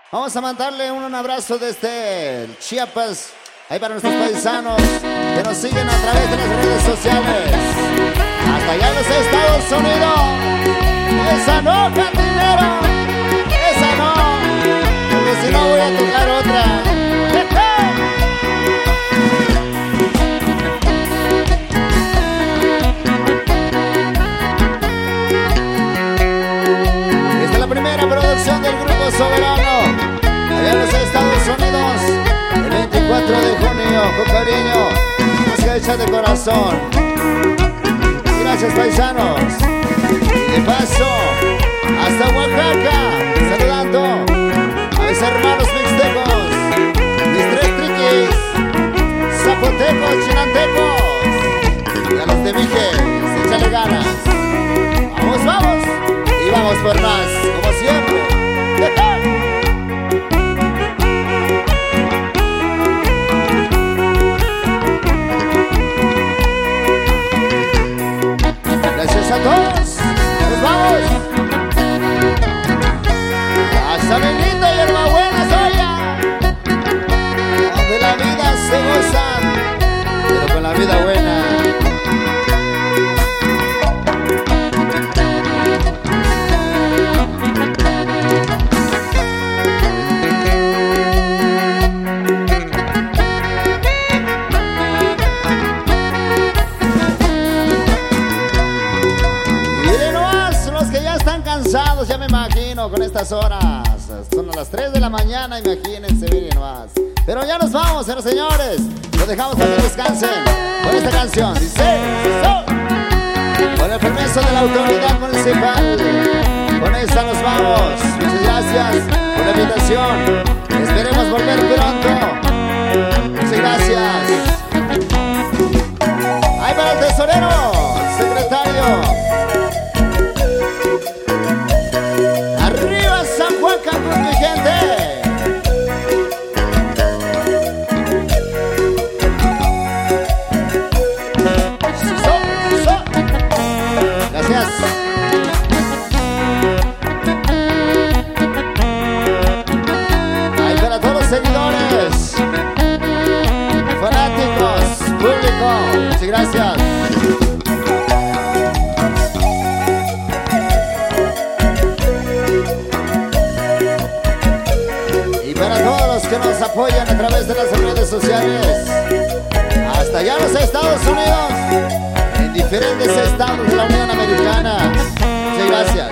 Vamos a mandarle un abrazo desde Chiapas, ahí para nuestros paisanos que nos siguen a través de las redes sociales. Hasta allá en los Estados Unidos. Esa no, cantinero, esa no, porque si no voy a tocar otra. Esta es la primera producción del Grupo Soberano, allá en los Estados Unidos, el 24 de junio, con cariño, música hecha de corazón. Gracias, paisanos. Y de paso, hasta Oaxaca, saludando a mis hermanos mixtecos, mis tres triquis, zapotecos, chinantecos, y a los de Mijes, échale ganas. Vamos, vamos, y vamos por más, como siempre. Gracias a todos, nos vamos. Hasta Benito y Hermabuena Soya, donde la vida se gozan, pero con la vida buena. Ya me imagino con estas horas. Son a las 3 de la mañana, imagínense, miren más. Pero ya nos vamos, señores. Los dejamos para que descansen con esta canción. Dice, con el permiso de la autoridad municipal, con esta nos vamos. Muchas gracias por la invitación. Esperemos volver pronto. Muchas gracias. Ahí para el tesorero, secretario. Cancún, mi gente. Gracias. Ahí para todos los seguidores, fanáticos, público, muchas gracias. Que nos apoyan a través de las redes sociales, hasta allá en los Estados Unidos, en diferentes estados de la Unión Americana. Muchas gracias.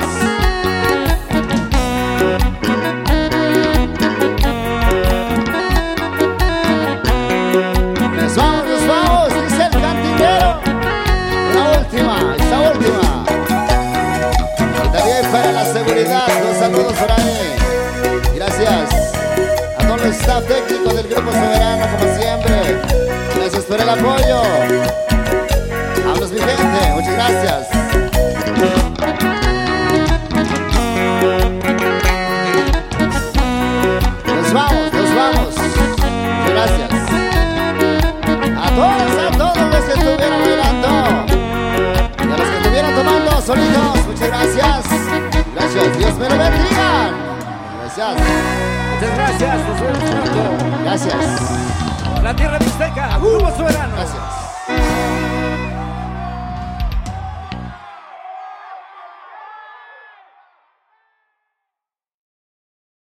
Nos vamos, dice el cantinero. La última, esta última. Y también para la seguridad, los saludos por ahí. Gracias. El staff técnico del Grupo Soberano, como siempre. Gracias por el apoyo. Vamos, mi gente, muchas gracias. Nos vamos. Muchas gracias. A todos los que estuvieron bailando y a los que estuvieron tomando solitos, muchas gracias. Gracias, Dios me lo bendiga. Gracias. Muchas gracias, nos vemos pronto. Gracias. La tierra mixteca, Grupo Soberano. Gracias.